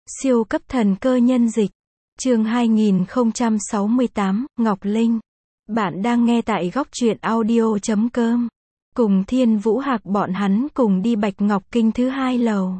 Siêu cấp thần cơ nhân dịch. Chương 2068, Ngọc Linh. Bạn đang nghe tại góc truyện audio.com. Cùng Thiên Vũ Hạc bọn hắn cùng đi Bạch Ngọc Kinh thứ 2 lầu.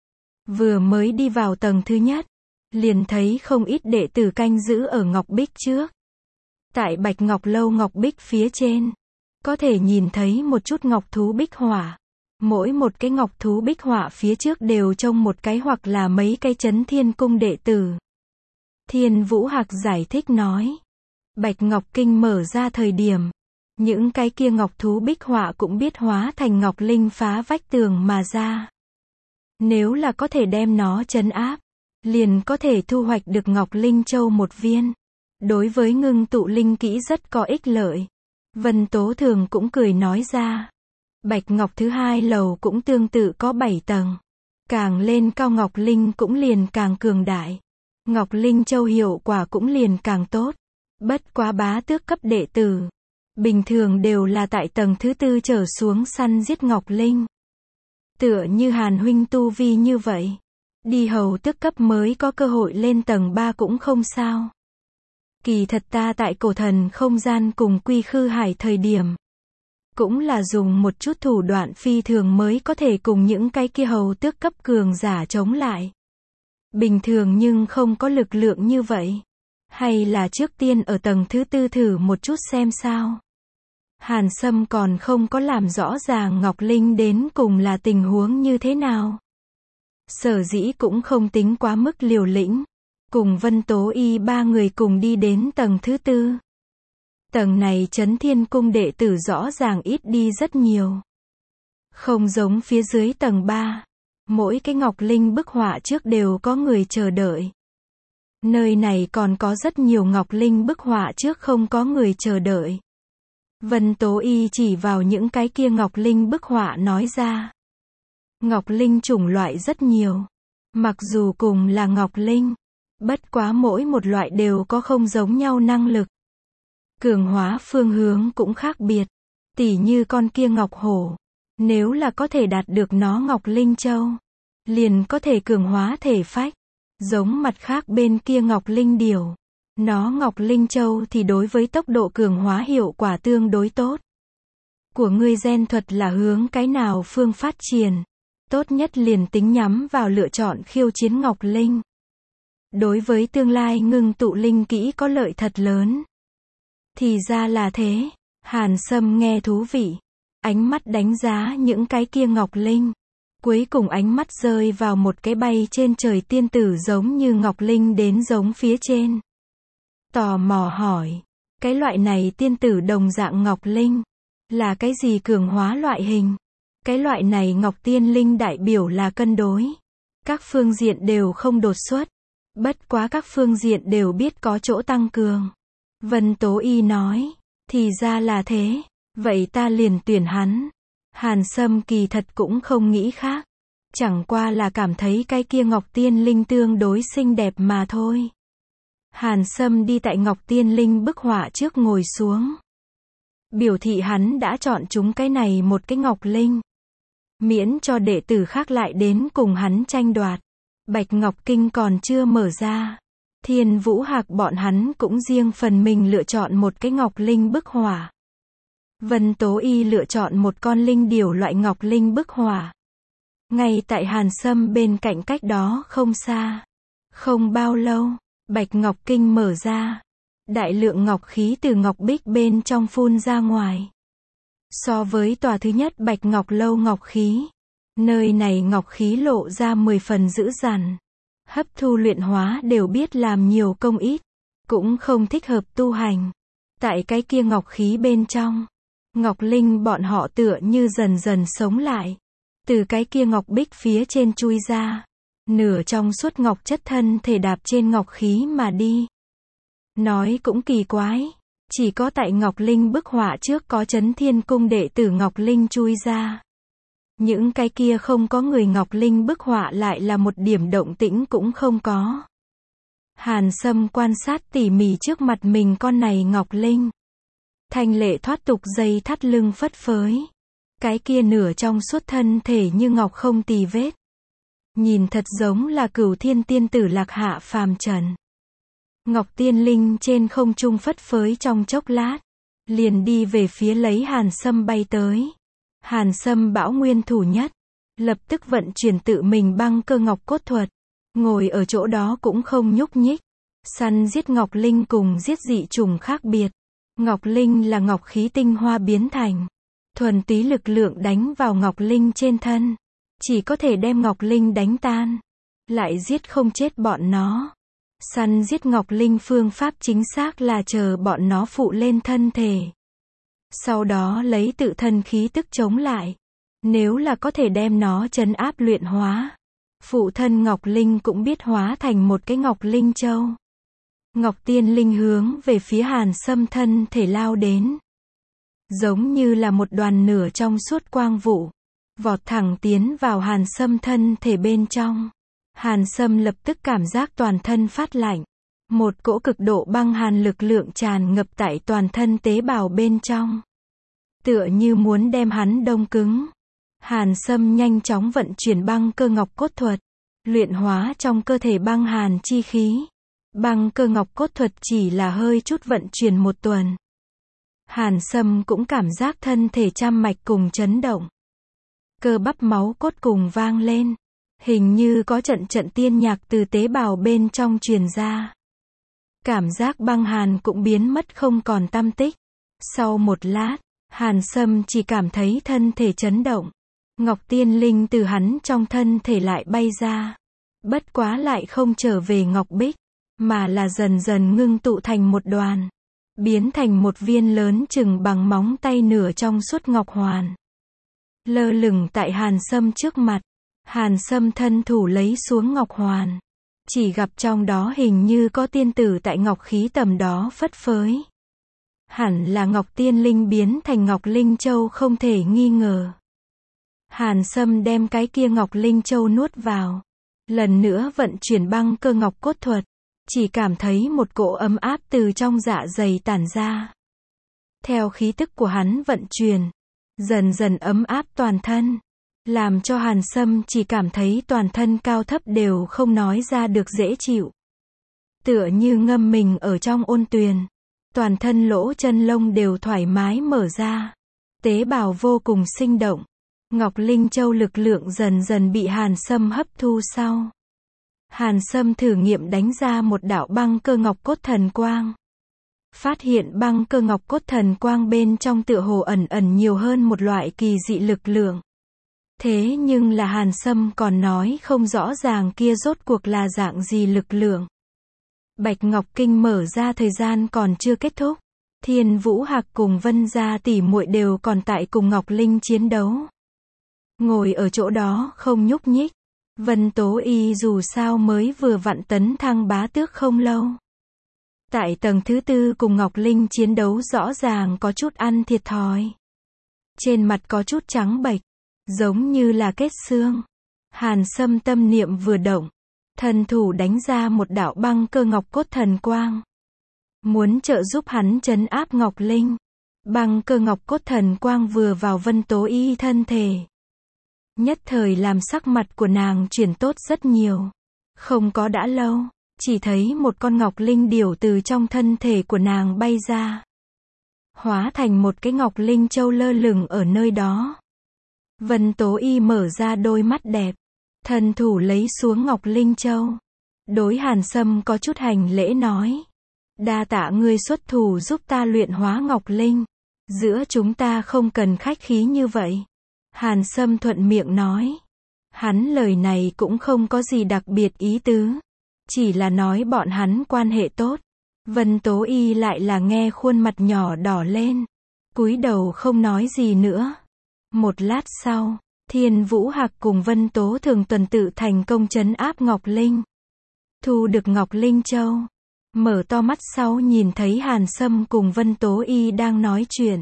Vừa mới đi vào tầng thứ nhất, liền thấy không ít đệ tử canh giữ ở Ngọc Bích trước. Tại Bạch Ngọc Lâu Ngọc Bích phía trên, có thể nhìn thấy một chút ngọc thú bích họa. Mỗi một cái ngọc thú bích họa phía trước đều trông một cái hoặc là mấy cái Chấn Thiên Cung đệ tử. Thiên Vũ Hạc giải thích nói, Bạch Ngọc Kinh mở ra thời điểm, những cái kia ngọc thú bích họa cũng biết hóa thành ngọc linh phá vách tường mà ra. Nếu là có thể đem nó trấn áp, liền có thể thu hoạch được Ngọc Linh Châu một viên. Đối với ngưng tụ linh kỹ rất có ích lợi. Vân Tố Thường cũng cười nói ra. Bạch Ngọc thứ 2 lầu cũng tương tự có 7 tầng. Càng lên cao Ngọc Linh cũng liền càng cường đại. Ngọc Linh Châu hiệu quả cũng liền càng tốt. Bất quá bá tước cấp đệ tử, bình thường đều là tại tầng thứ 4 trở xuống săn giết Ngọc Linh. Tựa như Hàn huynh tu vi như vậy, đi hầu tước cấp mới có cơ hội lên tầng 3 cũng không sao. Kỳ thật ta tại cổ thần không gian cùng Quy Khư Hải thời điểm, cũng là dùng một chút thủ đoạn phi thường mới có thể cùng những cái kia hầu tước cấp cường giả chống lại. Bình thường nhưng không có lực lượng như vậy. Hay là trước tiên ở tầng thứ 4 thử một chút xem sao. Hàn Sâm còn không có làm rõ ràng Ngọc Linh đến cùng là tình huống như thế nào. Sở dĩ cũng không tính quá mức liều lĩnh. Cùng Vân Tố Y ba người cùng đi đến tầng thứ 4. Tầng này Chấn Thiên Cung đệ tử rõ ràng ít đi rất nhiều. Không giống phía dưới tầng 3. Mỗi cái Ngọc Linh bức họa trước đều có người chờ đợi. Nơi này còn có rất nhiều Ngọc Linh bức họa trước không có người chờ đợi. Vân Tố Y chỉ vào những cái kia Ngọc Linh bức họa nói ra. Ngọc Linh chủng loại rất nhiều. Mặc dù cùng là Ngọc Linh, bất quá mỗi một loại đều có không giống nhau năng lực. Cường hóa phương hướng cũng khác biệt. Tỉ như con kia Ngọc Hổ, nếu là có thể đạt được nó Ngọc Linh Châu, liền có thể cường hóa thể phách. Giống mặt khác bên kia Ngọc Linh Điểu, nó Ngọc Linh Châu thì đối với tốc độ cường hóa hiệu quả tương đối tốt. Của ngươi gen thuật là hướng cái nào phương phát triển, tốt nhất liền tính nhắm vào lựa chọn khiêu chiến Ngọc Linh. Đối với tương lai ngưng tụ linh kỹ có lợi thật lớn. Thì ra là thế. Hàn Sâm nghe thú vị, ánh mắt đánh giá những cái kia Ngọc Linh. Cuối cùng ánh mắt rơi vào một cái bay trên trời tiên tử giống như Ngọc Linh đến giống phía trên. Tò mò hỏi, cái loại này tiên tử đồng dạng Ngọc Linh, là cái gì cường hóa loại hình? Cái loại này Ngọc Tiên Linh đại biểu là cân đối. Các phương diện đều không đột xuất. Bất quá các phương diện đều biết có chỗ tăng cường. Vân Tố Y nói, thì ra là thế, vậy ta liền tuyển hắn. Hàn Sâm kỳ thật cũng không nghĩ khác. Chẳng qua là cảm thấy cái kia Ngọc Tiên Linh tương đối xinh đẹp mà thôi. Hàn Sâm đi tại Ngọc Tiên Linh bức họa trước ngồi xuống. Biểu thị hắn đã chọn chúng cái này một cái Ngọc Linh. Miễn cho đệ tử khác lại đến cùng hắn tranh đoạt. Bạch Ngọc Kinh còn chưa mở ra. Thiên Vũ Hạc bọn hắn cũng riêng phần mình lựa chọn một cái Ngọc Linh bức họa. Vân Tố Y lựa chọn một con linh điểu loại Ngọc Linh bức họa. Ngay tại Hàn Sâm bên cạnh cách đó không xa. Không bao lâu, Bạch Ngọc Kinh mở ra. Đại lượng ngọc khí từ Ngọc Bích bên trong phun ra ngoài. So với tòa thứ nhất Bạch Ngọc Lâu ngọc khí, nơi này ngọc khí lộ ra 10 phần dữ dằn. Hấp thu luyện hóa đều biết làm nhiều công ít, cũng không thích hợp tu hành. Tại cái kia ngọc khí bên trong, Ngọc Linh bọn họ tựa như dần dần sống lại. Từ cái kia ngọc bích phía trên chui ra. Nửa trong suốt ngọc chất thân thể đạp trên ngọc khí mà đi. Nói cũng kỳ quái. Chỉ có tại Ngọc Linh bức họa trước có Chấn Thiên Cung đệ tử Ngọc Linh chui ra. Những cái kia không có người Ngọc Linh bức họa lại là một điểm động tĩnh cũng không có. Hàn Sâm quan sát tỉ mỉ trước mặt mình con này Ngọc Linh. Thanh lệ thoát tục dây thắt lưng phất phới. Cái kia nửa trong suốt thân thể như ngọc không tì vết. nhìn thật giống là Cửu Thiên tiên tử lạc hạ phàm trần. Ngọc Tiên Linh trên không trung phất phới trong chốc lát, liền đi về phía lấy Hàn Sâm bay tới. Hàn Sâm bão nguyên thủ nhất, lập tức vận chuyển tự mình băng cơ ngọc cốt thuật, ngồi ở chỗ đó cũng không nhúc nhích. Săn giết Ngọc Linh cùng giết dị trùng khác biệt. Ngọc Linh là ngọc khí tinh hoa biến thành, thuần túy lực lượng đánh vào Ngọc Linh trên thân, chỉ có thể đem Ngọc Linh đánh tan, lại giết không chết bọn nó. Săn giết Ngọc Linh phương pháp chính xác là chờ bọn nó phụ lên thân thể, sau đó lấy tự thân khí tức chống lại. Nếu là có thể đem nó trấn áp luyện hóa, phụ thân Ngọc Linh cũng biết hóa thành một cái Ngọc Linh Châu. Ngọc Tiên Linh hướng về phía Hàn Sâm thân thể lao đến, giống như là một đoàn nửa trong suốt quang vụ, vọt thẳng tiến vào Hàn Sâm thân thể bên trong. Hàn Sâm lập tức cảm giác toàn thân phát lạnh, một cỗ cực độ băng hàn lực lượng tràn ngập tại toàn thân tế bào bên trong, tựa như muốn đem hắn đông cứng. Hàn Sâm nhanh chóng vận chuyển băng cơ ngọc cốt thuật, luyện hóa trong cơ thể băng hàn chi khí. Băng cơ ngọc cốt thuật chỉ là hơi chút vận chuyển một tuần, Hàn Sâm cũng cảm giác thân thể trăm mạch cùng chấn động, cơ bắp máu cốt cùng vang lên, hình như có trận trận tiên nhạc từ tế bào bên trong truyền ra. Cảm giác băng hàn cũng biến mất không còn tăm tích. Sau một lát, Hàn Sâm chỉ cảm thấy thân thể chấn động, Ngọc Tiên Linh từ hắn trong thân thể lại bay ra, bất quá lại không trở về ngọc bích, mà là dần dần ngưng tụ thành một đoàn, biến thành một viên lớn chừng bằng móng tay nửa trong suốt ngọc hoàn, lơ lửng tại Hàn Sâm trước mặt. Hàn Sâm thân thủ lấy xuống ngọc hoàn, chỉ gặp trong đó hình như có tiên tử tại ngọc khí tầm đó phất phới. Hẳn là Ngọc Tiên Linh biến thành Ngọc Linh Châu không thể nghi ngờ. Hàn Sâm đem cái kia Ngọc Linh Châu nuốt vào, lần nữa vận chuyển băng cơ ngọc cốt thuật, chỉ cảm thấy một cỗ ấm áp từ trong dạ dày tản ra. Theo khí tức của hắn vận chuyển, dần dần ấm áp toàn thân, làm cho Hàn Sâm chỉ cảm thấy toàn thân cao thấp đều không nói ra được dễ chịu. Tựa như ngâm mình ở trong ôn tuyền, toàn thân lỗ chân lông đều thoải mái mở ra, tế bào vô cùng sinh động. Ngọc Linh Châu lực lượng dần dần bị Hàn Sâm hấp thu sau. Hàn Sâm thử nghiệm đánh ra một đạo băng cơ ngọc cốt thần quang. Phát hiện băng cơ ngọc cốt thần quang bên trong tựa hồ ẩn ẩn nhiều hơn một loại kỳ dị lực lượng. Thế nhưng là Hàn Sâm còn nói không rõ ràng kia rốt cuộc là dạng gì lực lượng. Bạch Ngọc Kinh mở ra thời gian còn chưa kết thúc. Thiên Vũ Hạc cùng Vân gia tỷ muội đều còn tại cùng Ngọc Linh chiến đấu. Ngồi ở chỗ đó không nhúc nhích. Vân Tố Y dù sao mới vừa vặn tấn thăng bá tước không lâu. Tại tầng thứ 4 cùng Ngọc Linh chiến đấu rõ ràng có chút ăn thiệt thòi. Trên mặt có chút trắng bệch, giống như là kết xương. Hàn Sâm tâm niệm vừa động, thần thủ đánh ra một đạo băng cơ ngọc cốt thần quang, muốn trợ giúp hắn trấn áp Ngọc Linh. Băng cơ ngọc cốt thần quang vừa vào Vân Tố Y thân thể, nhất thời làm sắc mặt của nàng chuyển tốt rất nhiều. Không có đã lâu, chỉ thấy một con Ngọc Linh điểu từ trong thân thể của nàng bay ra, hóa thành một cái Ngọc Linh Châu lơ lửng ở nơi đó. Vân Tố Y mở ra đôi mắt đẹp, thần thủ lấy xuống Ngọc Linh Châu, đối Hàn Sâm có chút hành lễ nói: đa tạ ngươi xuất thủ giúp ta luyện hóa Ngọc Linh, giữa chúng ta không cần khách khí như vậy. Hàn Sâm thuận miệng nói. Hắn lời này cũng không có gì đặc biệt ý tứ, chỉ là nói bọn hắn quan hệ tốt. Vân Tố Y lại là nghe khuôn mặt nhỏ đỏ lên, cúi đầu không nói gì nữa. Một lát sau, Thiên Vũ Hạc cùng Vân Tố Thường tuần tự thành công trấn áp Ngọc Linh, thu được Ngọc Linh Châu. Mở to mắt sau nhìn thấy Hàn Sâm cùng Vân Tố Y đang nói chuyện,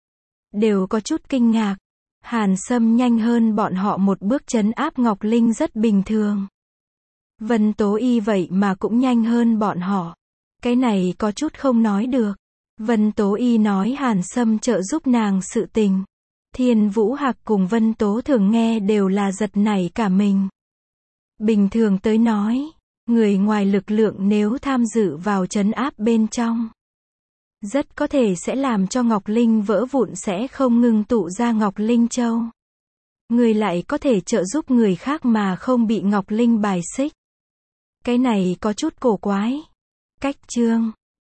đều có chút kinh ngạc. Hàn Sâm nhanh hơn bọn họ một bước trấn áp Ngọc Linh rất bình thường. Vân Tố Y vậy mà cũng nhanh hơn bọn họ. Cái này có chút không nói được. Vân Tố Y nói Hàn Sâm trợ giúp nàng sự tình. Thiên Vũ Hạc cùng Vân Tố Thường nghe đều là giật nảy cả mình. Bình thường tới nói, người ngoài lực lượng nếu tham dự vào trấn áp bên trong, rất có thể sẽ làm cho Ngọc Linh vỡ vụn, sẽ không ngưng tụ ra Ngọc Linh Châu. Người lại có thể trợ giúp người khác mà không bị Ngọc Linh bài xích. Cái này có chút cổ quái. Cách chương